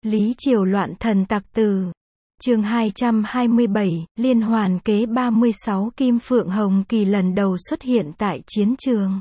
Lý Triều loạn thần tặc tử. Chương 227, liên hoàn kế 36 Kim Phượng Hồng Kỳ lần đầu xuất hiện tại chiến trường.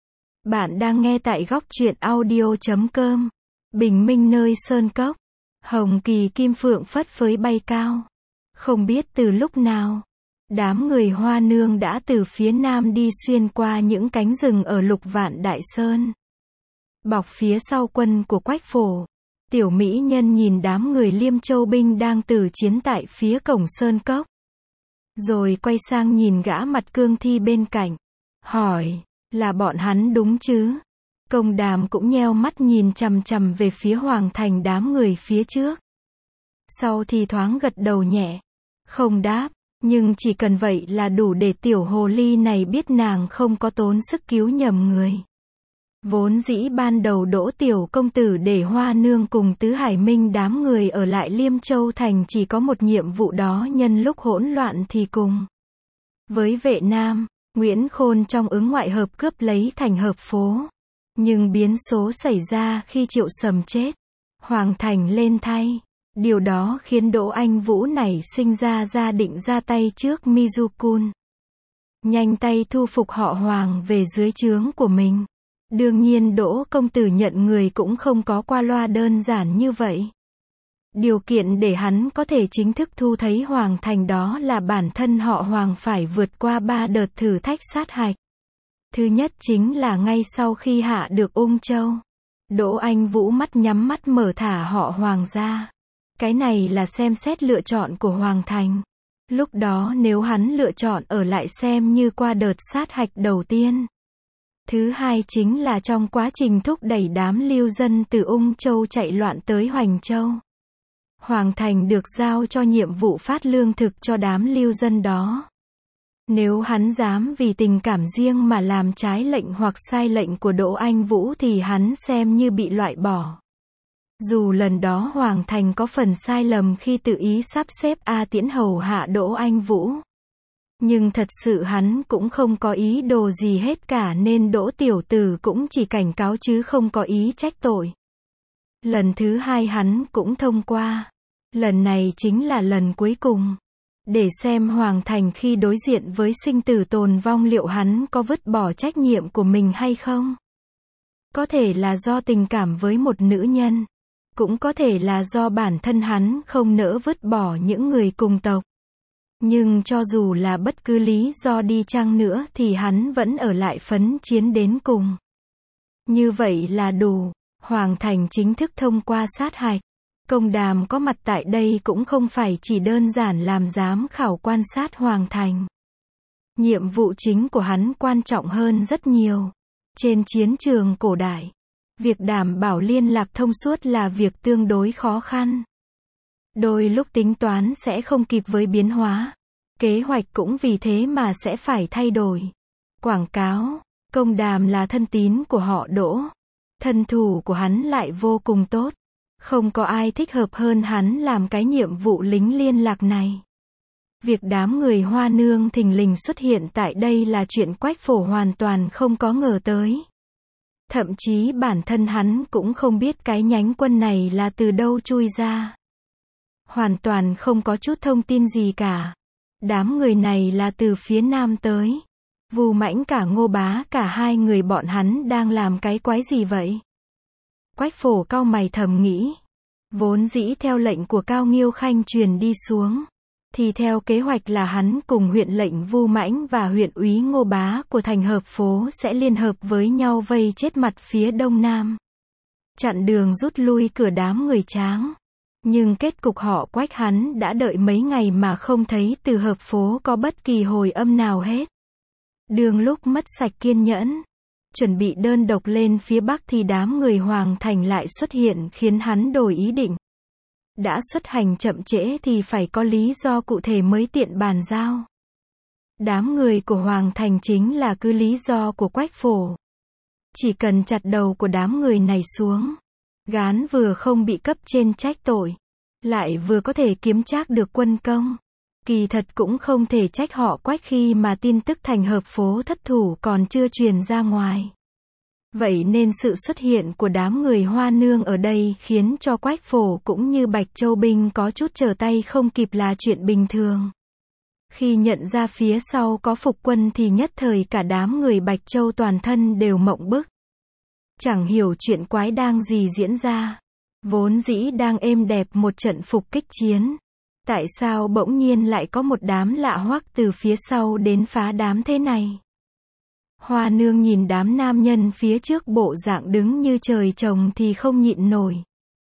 Bạn đang nghe tại góc truyện audio.com. Bình minh nơi sơn cốc. Hồng Kỳ Kim Phượng phất phới bay cao. Không biết từ lúc nào, đám người Hoa Nương đã từ phía nam đi xuyên qua những cánh rừng ở Lục Vạn Đại Sơn. Bọc phía sau quân của Quách Phổ. Tiểu mỹ nhân nhìn đám người Liêm Châu binh đang tử chiến tại phía cổng sơn cốc. Rồi quay sang nhìn gã mặt cương thi bên cạnh. Hỏi, là bọn hắn đúng chứ? Công Đàm cũng nheo mắt nhìn chằm chằm về phía Hoàng Thành đám người phía trước. Sau thì thoáng gật đầu nhẹ. Không đáp, nhưng chỉ cần vậy là đủ để tiểu hồ ly này biết nàng không có tốn sức cứu nhầm người. Vốn dĩ ban đầu Đỗ tiểu công tử để Hoa Nương cùng Tứ Hải Minh đám người ở lại Liêm Châu thành chỉ có một nhiệm vụ đó, nhân lúc hỗn loạn thì cùng với vệ nam, Nguyễn Khôn trong ứng ngoại hợp cướp lấy thành Hợp Phố. Nhưng biến số xảy ra khi Triệu Sầm chết, Hoàng Thành lên thay. Điều đó khiến Đỗ Anh Vũ nảy sinh ra định ra tay trước Mizukun. Nhanh tay thu phục họ Hoàng về dưới trướng của mình. Đương nhiên Đỗ công tử nhận người cũng không có qua loa đơn giản như vậy. Điều kiện để hắn có thể chính thức thu thấy Hoàng Thành đó là bản thân họ Hoàng phải vượt qua 3 đợt thử thách sát hạch. Thứ nhất chính là ngay sau khi hạ được Ung Châu, Đỗ Anh Vũ mắt nhắm mắt mở thả họ Hoàng ra. Cái này là xem xét lựa chọn của Hoàng Thành. Lúc đó nếu hắn lựa chọn ở lại xem như qua đợt sát hạch đầu tiên. Thứ hai chính là trong quá trình thúc đẩy đám lưu dân từ Ung Châu chạy loạn tới Hoành Châu. Hoàng Thành được giao cho nhiệm vụ phát lương thực cho đám lưu dân đó. Nếu hắn dám vì tình cảm riêng mà làm trái lệnh hoặc sai lệnh của Đỗ Anh Vũ thì hắn xem như bị loại bỏ. Dù lần đó Hoàng Thành có phần sai lầm khi tự ý sắp xếp A Tiễn hầu hạ Đỗ Anh Vũ. Nhưng thật sự hắn cũng không có ý đồ gì hết cả nên Đỗ tiểu tử cũng chỉ cảnh cáo chứ không có ý trách tội. Lần thứ hai hắn cũng thông qua. Lần này chính là lần cuối cùng. Để xem Hoàng Thành khi đối diện với sinh tử tồn vong liệu hắn có vứt bỏ trách nhiệm của mình hay không. Có thể là do tình cảm với một nữ nhân. Cũng có thể là do bản thân hắn không nỡ vứt bỏ những người cùng tộc. Nhưng cho dù là bất cứ lý do đi chăng nữa thì hắn vẫn ở lại phấn chiến đến cùng. Như vậy là đủ. Hoàng Thành chính thức thông qua sát hạch. Công Đàm có mặt tại đây cũng không phải chỉ đơn giản làm giám khảo quan sát Hoàng Thành. Nhiệm vụ chính của hắn quan trọng hơn rất nhiều. Trên chiến trường cổ đại, việc đảm bảo liên lạc thông suốt là việc tương đối khó khăn. Đôi lúc tính toán sẽ không kịp với biến hóa. Kế hoạch cũng vì thế mà sẽ phải thay đổi. Quảng cáo, Công Đàm là thân tín của họ Đỗ. Thân thủ của hắn lại vô cùng tốt. Không có ai thích hợp hơn hắn làm cái nhiệm vụ lính liên lạc này. Việc đám người Hoa Nương thình lình xuất hiện tại đây là chuyện Quách Phổ hoàn toàn không có ngờ tới. Thậm chí bản thân hắn cũng không biết cái nhánh quân này là từ đâu chui ra. Hoàn toàn không có chút thông tin gì cả. Đám người này là từ phía nam tới. Vu Mãnh cả Ngô Bá cả hai người bọn hắn đang làm cái quái gì vậy? Quách Phổ cau mày thầm nghĩ. Vốn dĩ theo lệnh của Cao Nghiêu Khanh truyền đi xuống, thì theo kế hoạch là hắn cùng huyện lệnh Vu Mãnh và huyện úy Ngô Bá của thành Hợp Phố sẽ liên hợp với nhau vây chết mặt phía đông nam. Chặn đường rút lui cửa đám người Tráng. Nhưng kết cục họ Quách hắn đã đợi mấy ngày mà không thấy từ Hợp Phố có bất kỳ hồi âm nào hết. Đường lúc mất sạch kiên nhẫn, chuẩn bị đơn độc lên phía bắc thì đám người Hoàng Thành lại xuất hiện khiến hắn đổi ý định. Đã xuất hành chậm trễ thì phải có lý do cụ thể mới tiện bàn giao. Đám người của Hoàng Thành chính là cứ lý do của Quách Phổ. Chỉ cần chặt đầu của đám người này xuống, gán vừa không bị cấp trên trách tội, lại vừa có thể kiếm trác được quân công. Kỳ thật cũng không thể trách họ Quách khi mà tin tức thành Hợp Phố thất thủ còn chưa truyền ra ngoài. Vậy nên sự xuất hiện của đám người Hoa Nương ở đây khiến cho Quách Phổ cũng như Bạch Châu Binh có chút trở tay không kịp là chuyện bình thường. Khi nhận ra phía sau có phục quân thì nhất thời cả đám người Bạch Châu toàn thân đều mộng bức. Chẳng hiểu chuyện quái đang gì diễn ra. Vốn dĩ đang êm đẹp một trận phục kích chiến. Tại sao bỗng nhiên lại có một đám lạ hoắc từ phía sau đến phá đám thế này? Hoa Nương nhìn đám nam nhân phía trước bộ dạng đứng như trời trồng thì không nhịn nổi.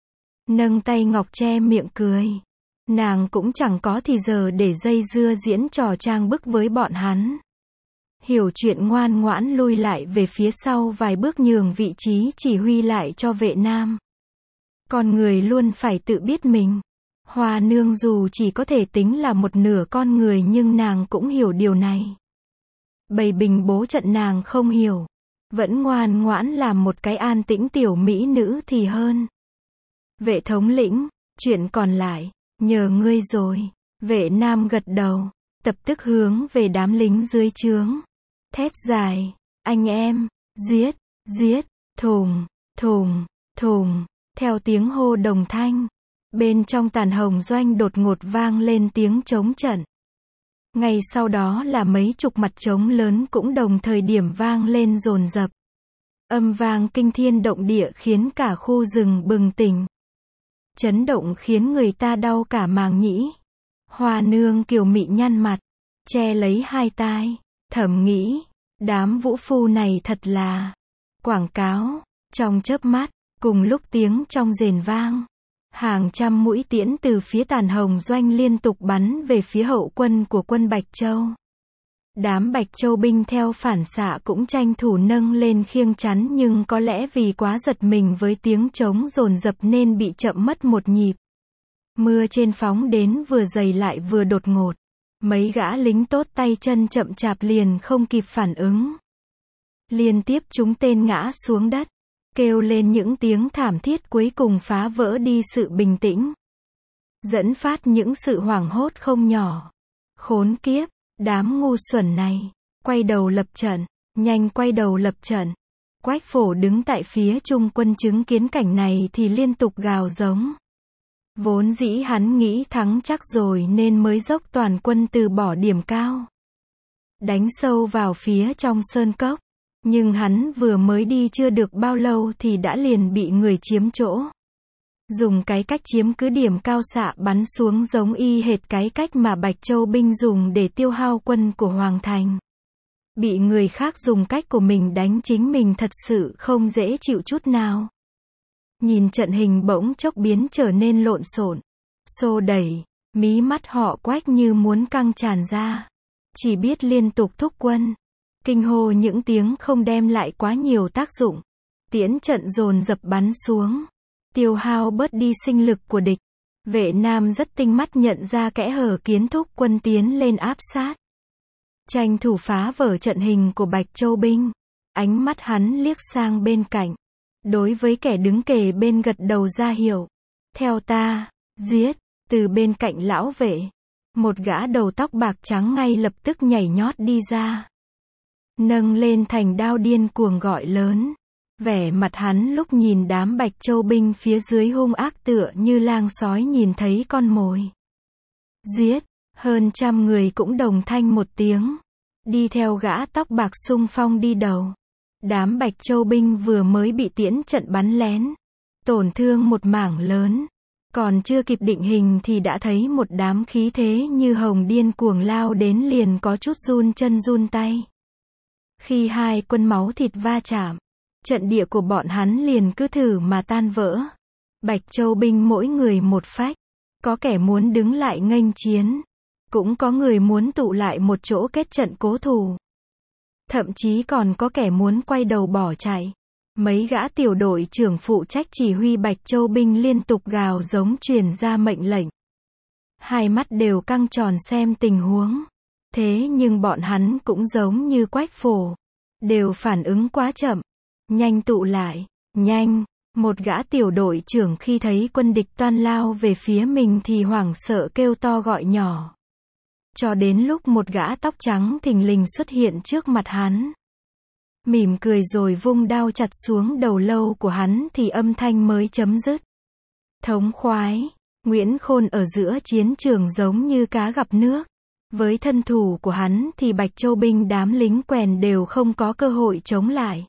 Nâng tay ngọc che miệng cười. Nàng cũng chẳng có thì giờ để dây dưa diễn trò trang bức với bọn hắn. Hiểu chuyện ngoan ngoãn lui lại về phía sau vài bước nhường vị trí chỉ huy lại cho vệ nam. Con người luôn phải tự biết mình. Hoa Nương dù chỉ có thể tính là một nửa con người nhưng nàng cũng hiểu điều này. Bày bình bố trận nàng không hiểu. Vẫn ngoan ngoãn làm một cái an tĩnh tiểu mỹ nữ thì hơn. Vệ thống lĩnh, chuyện còn lại, nhờ ngươi rồi. Vệ nam gật đầu, tập tức hướng về đám lính dưới trướng. Thét dài, anh em, giết, giết, thùng, thùng, thùng, theo tiếng hô đồng thanh. Bên trong Tàn Hồng doanh đột ngột vang lên tiếng trống trận. Ngay sau đó là mấy chục mặt trống lớn cũng đồng thời điểm vang lên dồn dập. Âm vang kinh thiên động địa khiến cả khu rừng bừng tỉnh. Chấn động khiến người ta đau cả màng nhĩ. Hoa Nương kiều mị nhăn mặt, che lấy hai tai, thầm nghĩ, đám vũ phu này thật là quảng cáo. Trong chớp mắt, cùng lúc tiếng trong rền vang, hàng trăm mũi tiễn từ phía Tàn Hồng doanh liên tục bắn về phía hậu quân của quân Bạch Châu. Đám Bạch Châu binh theo phản xạ cũng tranh thủ nâng lên khiêng chắn nhưng có lẽ vì quá giật mình với tiếng trống dồn dập nên bị chậm mất một nhịp. Mưa trên phóng đến vừa dày lại vừa đột ngột. Mấy gã lính tốt tay chân chậm chạp liền không kịp phản ứng. Liên tiếp chúng tên ngã xuống đất, kêu lên những tiếng thảm thiết cuối cùng phá vỡ đi sự bình tĩnh. Dẫn phát những sự hoảng hốt không nhỏ. Khốn kiếp, đám ngu xuẩn này, quay đầu lập trận, nhanh quay đầu lập trận. Quách Phổ đứng tại phía trung quân chứng kiến cảnh này thì liên tục gào giống. Vốn dĩ hắn nghĩ thắng chắc rồi nên mới dốc toàn quân từ bỏ điểm cao. Đánh sâu vào phía trong sơn cốc. Nhưng hắn vừa mới đi chưa được bao lâu thì đã liền bị người chiếm chỗ. Dùng cái cách chiếm cứ điểm cao xạ bắn xuống giống y hệt cái cách mà Bạch Châu binh dùng để tiêu hao quân của Hoàng Thành. Bị người khác dùng cách của mình đánh chính mình thật sự không dễ chịu chút nào. Nhìn trận hình bỗng chốc biến trở nên lộn xộn, xô đẩy, mí mắt họ Quách như muốn căng tràn ra. Chỉ biết liên tục thúc quân. Kinh hô những tiếng không đem lại quá nhiều tác dụng. Tiễn trận dồn dập bắn xuống. Tiêu hao bớt đi sinh lực của địch. Vệ nam rất tinh mắt nhận ra kẽ hở kiến thúc quân tiến lên áp sát. Tranh thủ phá vỡ trận hình của Bạch Châu binh. Ánh mắt hắn liếc sang bên cạnh. Đối với kẻ đứng kề bên gật đầu ra hiệu. Theo ta, giết, từ bên cạnh lão vệ. Một gã đầu tóc bạc trắng ngay lập tức nhảy nhót đi ra. Nâng lên thành đao điên cuồng gọi lớn. Vẻ mặt hắn lúc nhìn đám Bạch Châu binh phía dưới hung ác tựa như lang sói nhìn thấy con mồi. Giết, hơn trăm người cũng đồng thanh một tiếng. Đi theo gã tóc bạc xung phong đi đầu. Đám Bạch Châu binh vừa mới bị tiễn trận bắn lén. Tổn thương một mảng lớn. Còn chưa kịp định hình thì đã thấy một đám khí thế như hồng điên cuồng lao đến liền có chút run chân run tay. Khi hai quân máu thịt va chạm, trận địa của bọn hắn liền cứ thử mà tan vỡ. Bạch Châu binh mỗi người một phách. Có kẻ muốn đứng lại nghênh chiến. Cũng có người muốn tụ lại một chỗ kết trận cố thủ. Thậm chí còn có kẻ muốn quay đầu bỏ chạy. Mấy gã tiểu đội trưởng phụ trách chỉ huy Bạch Châu binh liên tục gào giống truyền ra mệnh lệnh. Hai mắt đều căng tròn xem tình huống. Thế nhưng bọn hắn cũng giống như Quách Phổ. Đều phản ứng quá chậm. Nhanh tụ lại, nhanh. Một gã tiểu đội trưởng khi thấy quân địch toan lao về phía mình thì hoảng sợ kêu to gọi nhỏ. Cho đến lúc một gã tóc trắng thình lình xuất hiện trước mặt hắn. mỉm cười rồi vung đao chặt xuống đầu lâu của hắn thì âm thanh mới chấm dứt. Thống khoái, Nguyễn Khôn ở giữa chiến trường giống như cá gặp nước. Với thân thủ của hắn thì Bạch Châu binh đám lính quèn đều không có cơ hội chống lại.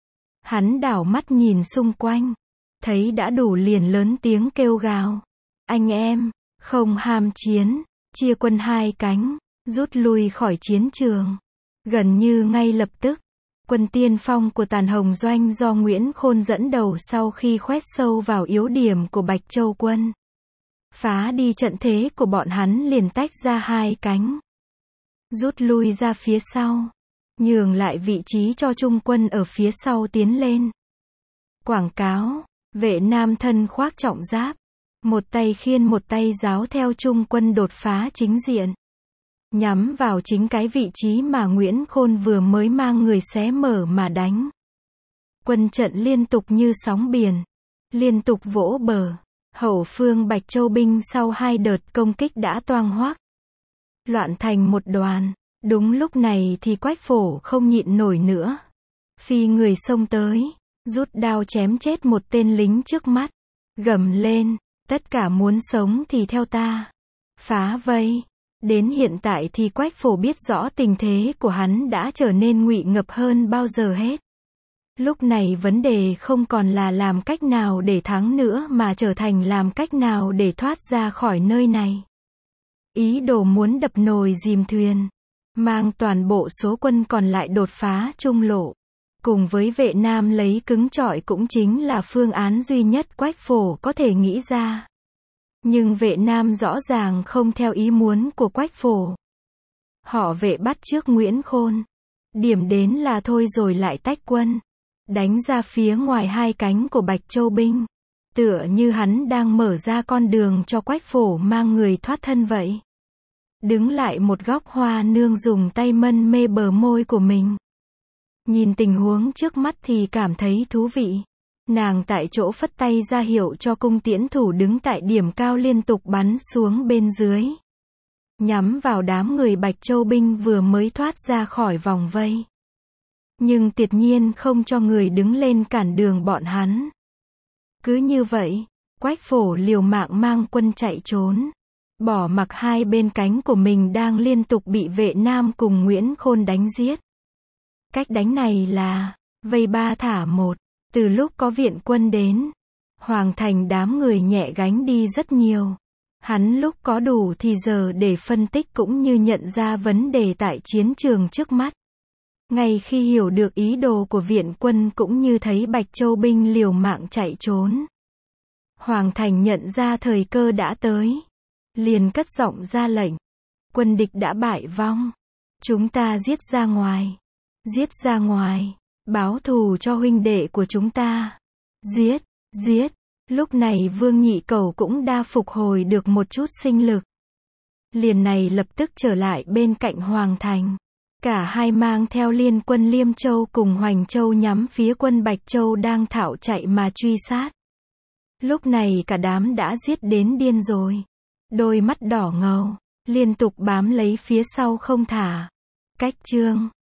Hắn đảo mắt nhìn xung quanh, thấy đã đủ liền lớn tiếng kêu gào. Anh em, không ham chiến, chia quân hai cánh, rút lui khỏi chiến trường. Gần như ngay lập tức, quân tiên phong của Tàn Hồng Doanh do Nguyễn Khôn dẫn đầu sau khi khoét sâu vào yếu điểm của Bạch Châu quân, phá đi trận thế của bọn hắn liền tách ra hai cánh, rút lui ra phía sau, nhường lại vị trí cho trung quân ở phía sau tiến lên. Quảng cáo, vệ nam thân khoác trọng giáp, một tay khiên một tay giáo theo trung quân đột phá chính diện, nhắm vào chính cái vị trí mà Nguyễn Khôn vừa mới mang người xé mở mà đánh. Quân trận liên tục như sóng biển, liên tục vỗ bờ. Hậu phương Bạch Châu binh sau hai đợt công kích đã toang hoác, loạn thành một đoàn. Đúng lúc này thì Quách Phổ không nhịn nổi nữa, phi người xông tới, rút đao chém chết một tên lính trước mắt, gầm lên, tất cả muốn sống thì theo ta, phá vây. Đến hiện tại thì Quách Phổ biết rõ tình thế của hắn đã trở nên nguy ngập hơn bao giờ hết. Lúc này vấn đề không còn là làm cách nào để thắng nữa mà trở thành làm cách nào để thoát ra khỏi nơi này. Ý đồ muốn đập nồi dìm thuyền, mang toàn bộ số quân còn lại đột phá trung lộ, cùng với vệ nam lấy cứng trọi cũng chính là phương án duy nhất Quách Phổ có thể nghĩ ra. Nhưng vệ nam rõ ràng không theo ý muốn của Quách Phổ. Họ vệ bắt trước Nguyễn Khôn, điểm đến là thôi rồi lại tách quân, đánh ra phía ngoài hai cánh của Bạch Châu binh, tựa như hắn đang mở ra con đường cho Quách Phổ mang người thoát thân vậy. Đứng lại một góc, Hoa Nương dùng tay mân mê bờ môi của mình. Nhìn tình huống trước mắt thì cảm thấy thú vị. Nàng tại chỗ phất tay ra hiệu cho cung tiễn thủ đứng tại điểm cao liên tục bắn xuống bên dưới, nhắm vào đám người Bạch Châu binh vừa mới thoát ra khỏi vòng vây. Nhưng tuyệt nhiên không cho người đứng lên cản đường bọn hắn. Cứ như vậy, Quách Phổ liều mạng mang quân chạy trốn, bỏ mặc hai bên cánh của mình đang liên tục bị vệ nam cùng Nguyễn Khôn đánh giết. Cách đánh này là vây ba thả một. Từ lúc có viện quân đến, Hoàng Thành đám người nhẹ gánh đi rất nhiều. Hắn lúc có đủ thì giờ để phân tích cũng như nhận ra vấn đề tại chiến trường trước mắt. Ngay khi hiểu được ý đồ của viện quân cũng như thấy Bạch Châu binh liều mạng chạy trốn, Hoàng Thành nhận ra thời cơ đã tới, liền cất giọng ra lệnh. Quân địch đã bại vong, chúng ta giết ra ngoài. Giết ra ngoài, báo thù cho huynh đệ của chúng ta. Giết, giết. Lúc này Vương Nhị Cẩu cũng đã phục hồi được một chút sinh lực. Liền này lập tức trở lại bên cạnh Hoàng Thành. Cả hai mang theo liên quân Liêm Châu cùng Hoành Châu nhắm phía quân Bạch Châu đang thạo chạy mà truy sát. Lúc này cả đám đã giết đến điên rồi. Đôi mắt đỏ ngầu, liên tục bám lấy phía sau không thả. Cách chương